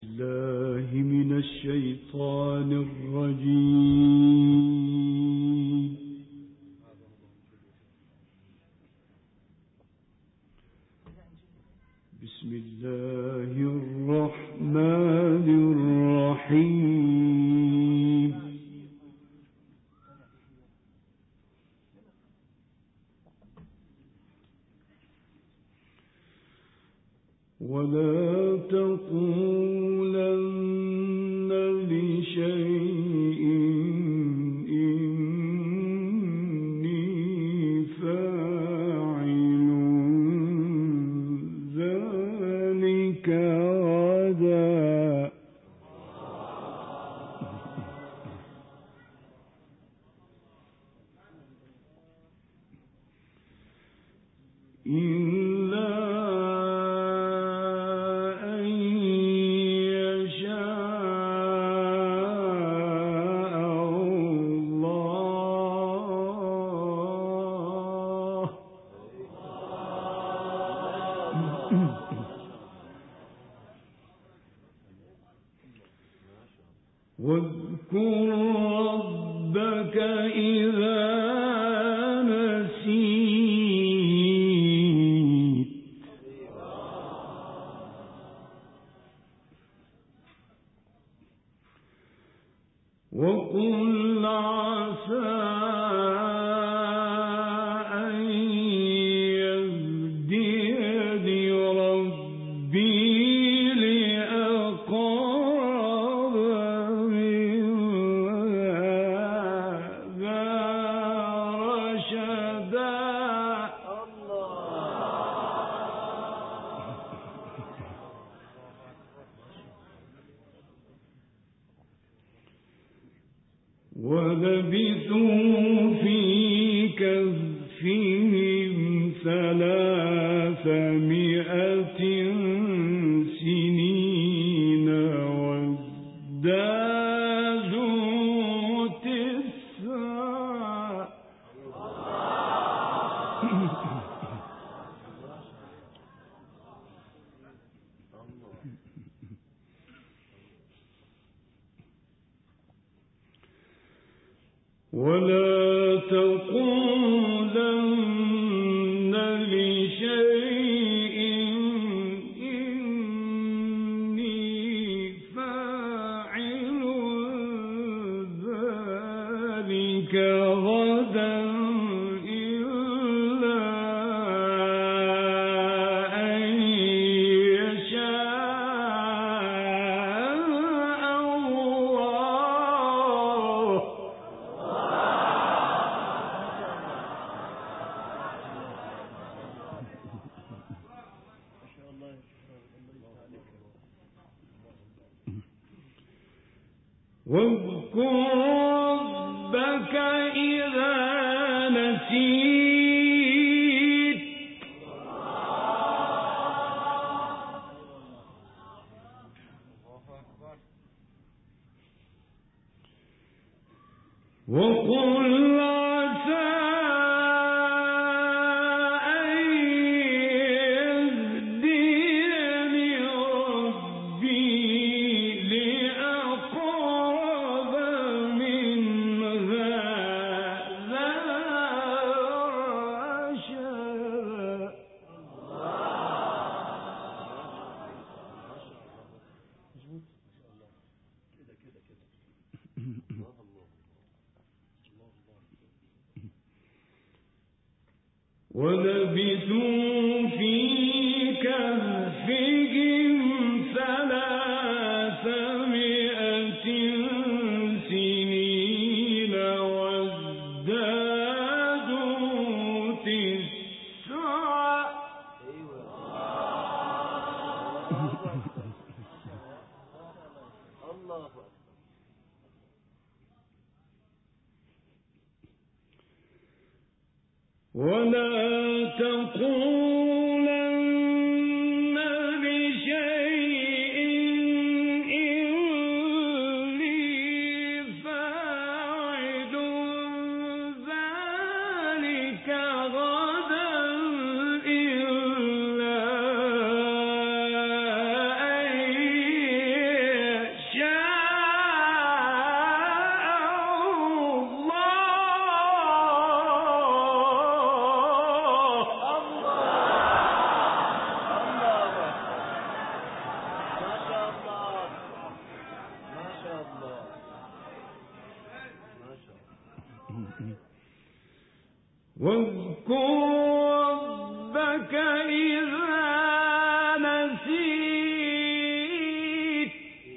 الله من الشيطان الرجيم. بسم الله الرحمن الرحيم. ولا تقولن لشيء إني فاعل ذلك غدا. واذكر ربك إذا نسيت وقل عسى أن يهديني ربي لأقرب من هذا رشدا. ولبثوا في كهفهم 300 سنين وازدادوا 9. ولا تقولن لشيء إني فاعل ذلك غدا إلا أن يشاء الله. واذكر ربك إذا نسيت وقل عسى أن يهديني ربي لأقرب من هذا رشدا. ولبثوا في كهفهم 300 سنين وازدادوا 9. ولا تقولن لشيء إني فاعل ذلك غدا إلا أن واذكر ربك إذا نسيت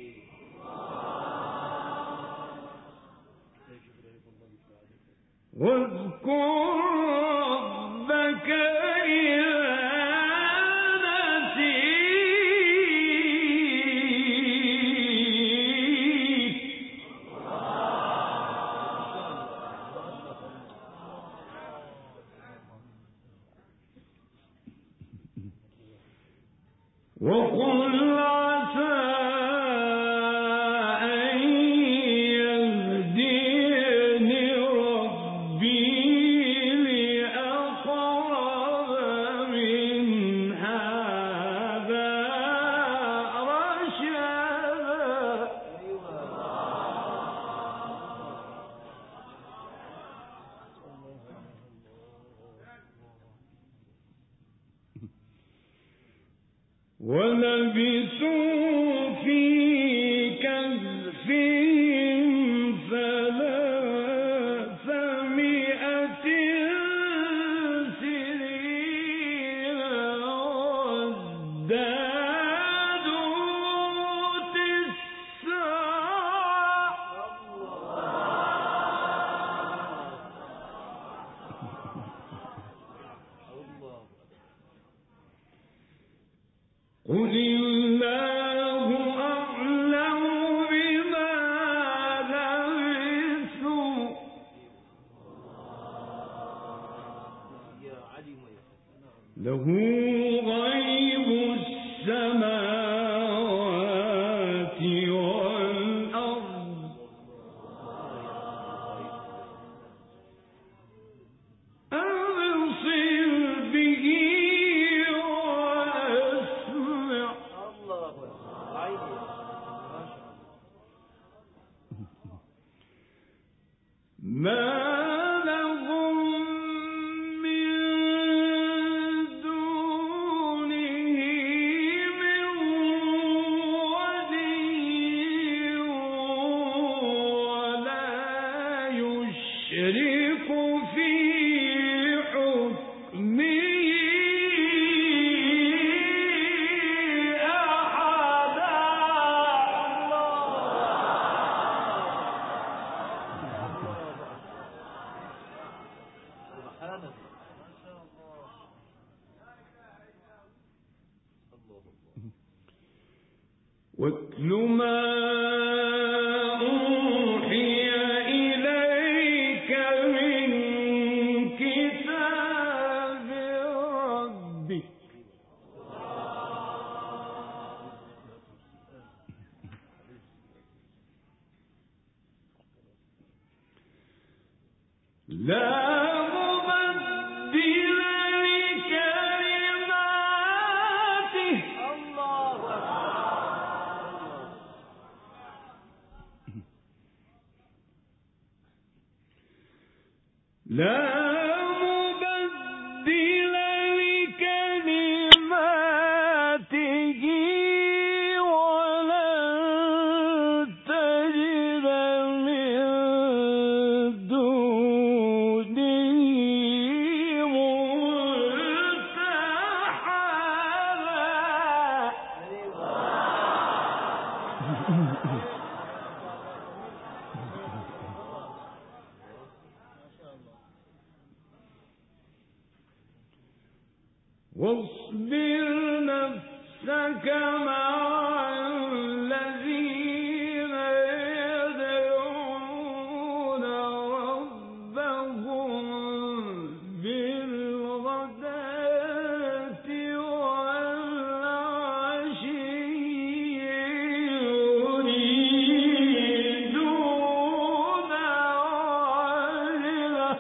واذكر ربك إذا وقل عسى أن يهديني ربي لأقرب من هذا رشدا. ولبثوا في كهفهم 300 سنين وازدادوا 9. قل الله أعلم بما لبثوا له غيب السماوات والأرض أبصر به ما لهم من دونه من ولي ولا يشرك في حكمه واتل ما أوحي إليك من كتاب ربك لا مبدل لكلماته لا مبدل لكلماته ولن تجد من دونه ملتحدا. واصبر نفسك مع الذين يدعون ربهم بالغداة والعشي يريدون وجهه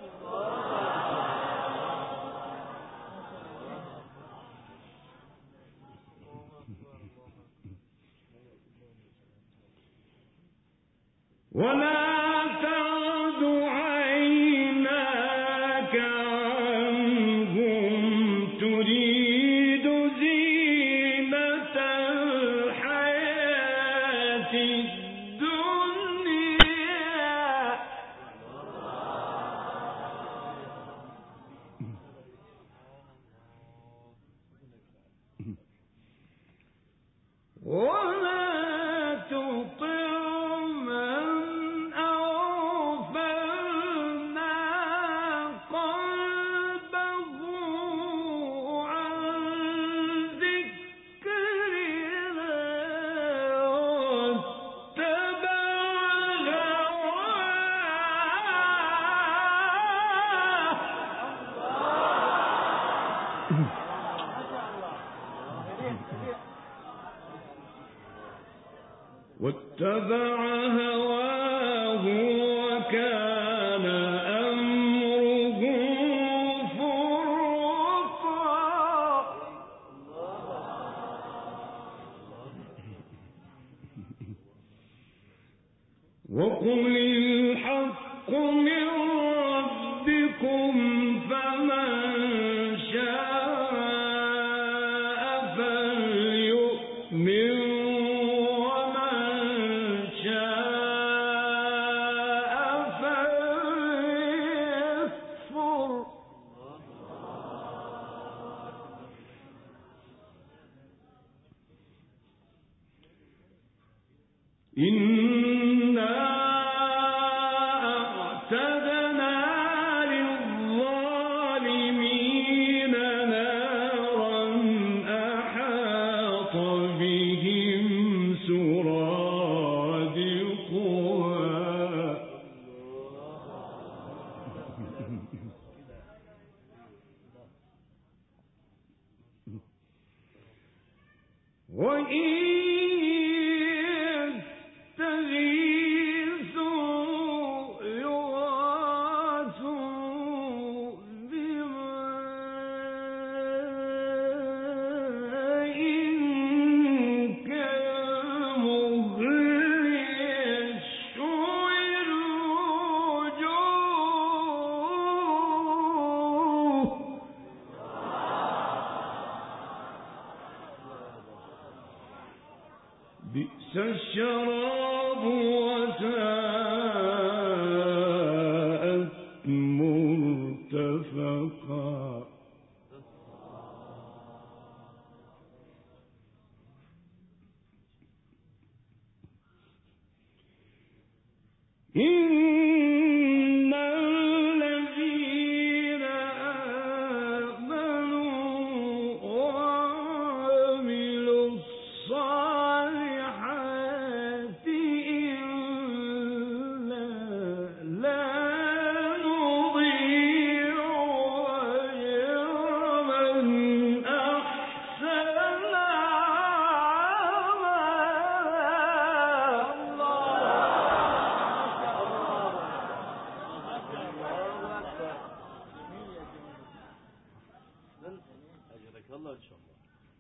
ولا تعد عيناك عنهم تريد زينة الحياة الدنيا واتبع هواه وكان أمره فرطا. وقل الحق من ربكم فمن شاء فليؤمن ومن شاء فليكفر. إنا أعتدنا للظالمين نارا أحاط بهم سرادقها وإن يستغيثوا يغاثوا بماء كالمهل يشوي الوجوه بئس الشراب وساءت مرتفقا. إن الذين آمنوا وعملوا الصالحات إنا لا نضيع أجر من أحسن أجرك الله إن شاء الله.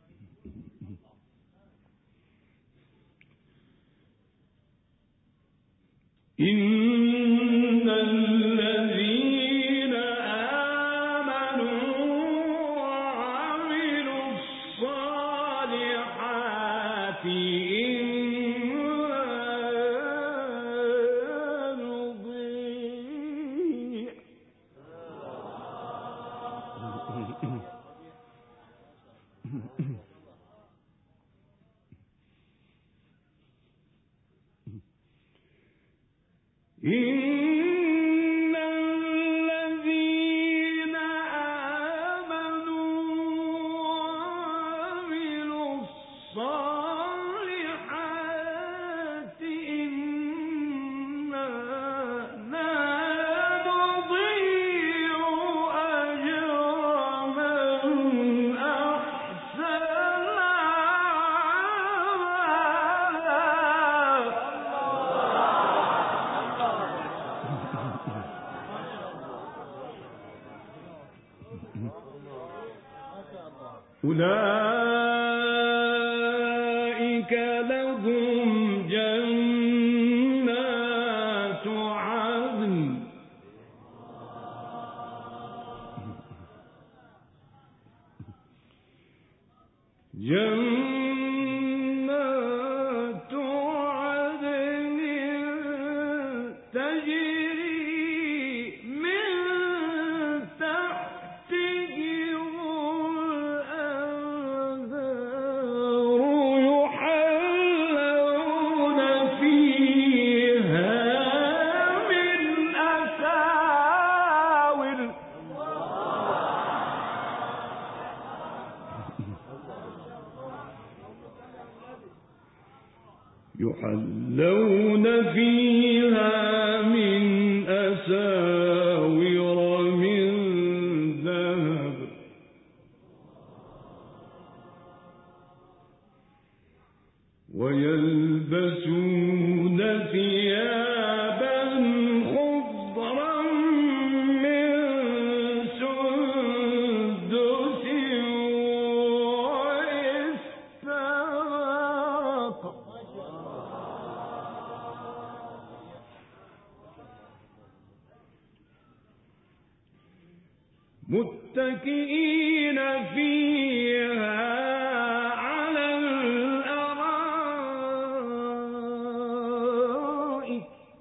إن الذين آمنوا وعملوا الصالحات إنا لا نضيع إن الذين آمنوا وعملوا الصالحات إنا لا نضيع أجر من أحسن أولئك لهم جنات عدن تجري من تحتهم الأنهار يحلون فيها من أساور من ذهب ويلبسون متكئين فيها على الأرائك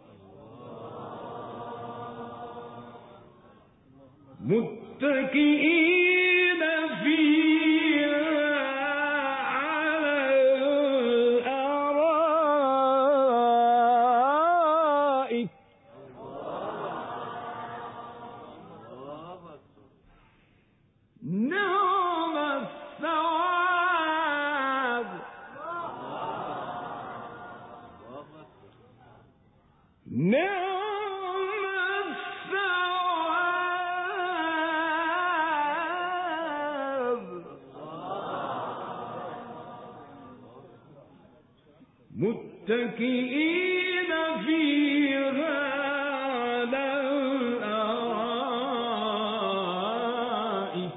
متكئين فيها على الأرائك نعم الثواب نعم الثواب متكئين فيها على الأرائك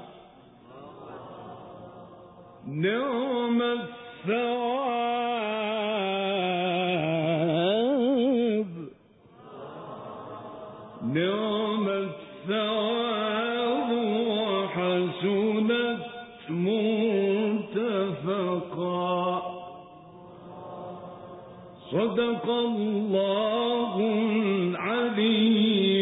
نعم الثواب نعم الثواب وحسنت مرتفقا صدق الله العلي